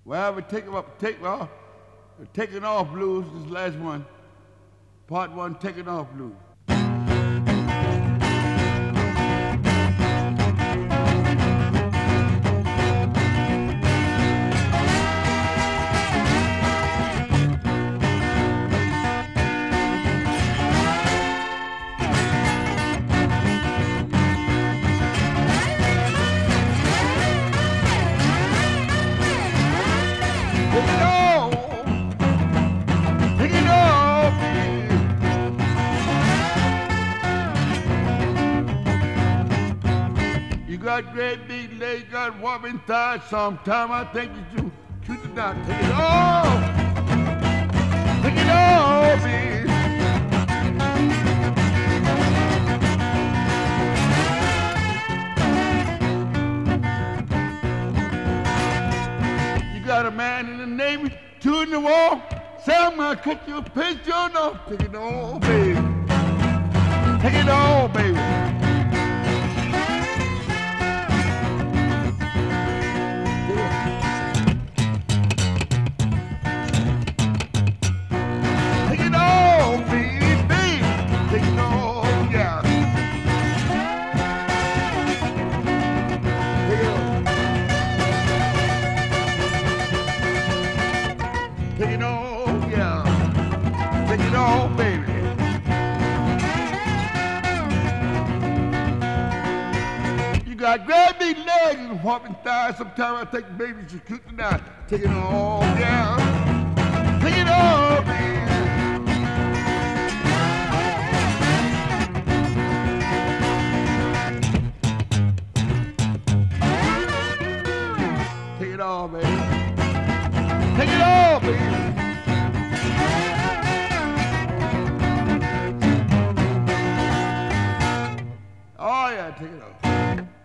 Well, we taking off blues. This last one, part one, taking off blues. You got great big legs, got wobbling thighs. Sometime I think that you shoot it down. Take it off. Take it off, baby. You got a man in the Navy, two in the war. Say I'm gonna cut your picture off. Take it off, baby. Take it off, baby. Take it off, yeah. Take it off, baby. You got great big legs and whopping thighs. Sometimes I take the baby to shoot it down. Take it off, yeah. Take it off, baby. Take it off, baby. Take it off, baby. Oh, yeah, take it off.